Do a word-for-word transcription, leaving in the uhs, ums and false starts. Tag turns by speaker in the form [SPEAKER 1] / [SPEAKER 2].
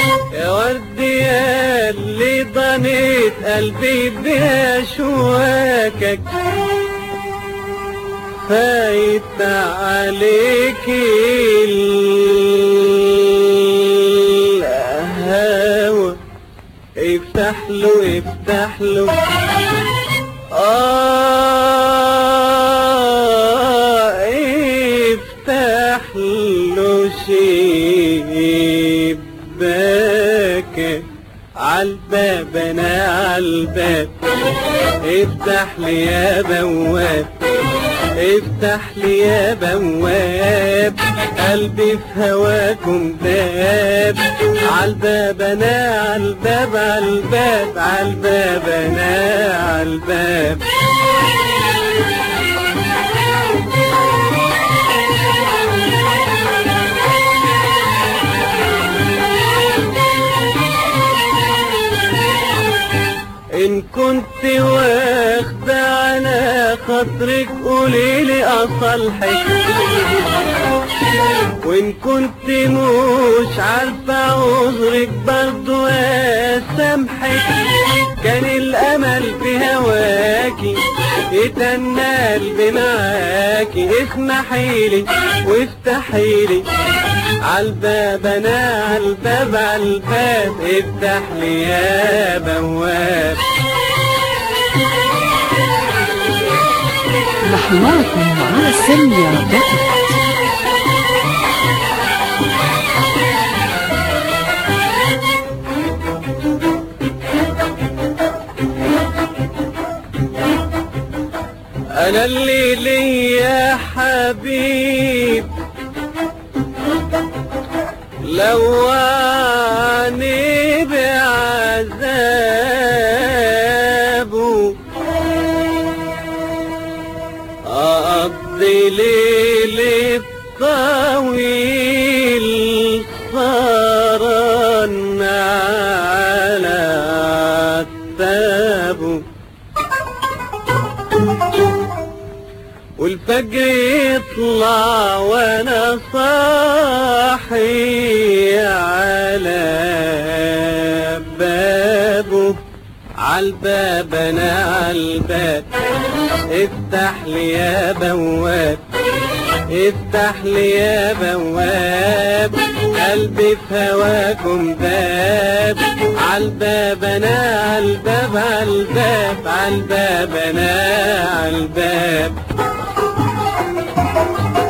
[SPEAKER 1] يا ورد يا اللي ضنيت قلبي بأشواكك، فايت عليك الهوى. افتح له افتح له آه افتح له شباك عالباب، انا عالباب. افتح لي يا بواب، افتح لي يا بواب، قلبي في هواكم داب. عالباب انا عالباب، عالباب عالباب انا عالباب. إن كنت واخدة على خاطرك قوليلي أصالحك، وإن كنت مش عارفة عذرك برضو أسامحك. كان الأمل في هواكي يتنى قلبي معاكي، اسمحيلي وافتحيلي عالباب انا عالباب عالباب. افتح لي يا بواب.
[SPEAKER 2] نحن معكم على السمية دوت.
[SPEAKER 1] انا اللي ليا حبيب لواني بعذابه، أقضي ليلي طويل سهران على عتابه، والفجر يطلع وانا صاحي على بابه. عالباب انا عالباب. افتح لي يا بواب، افتح لي يا بواب، قلبي في هواكم داب. عالباب انا عالباب، عالباب عالباب انا عالباب.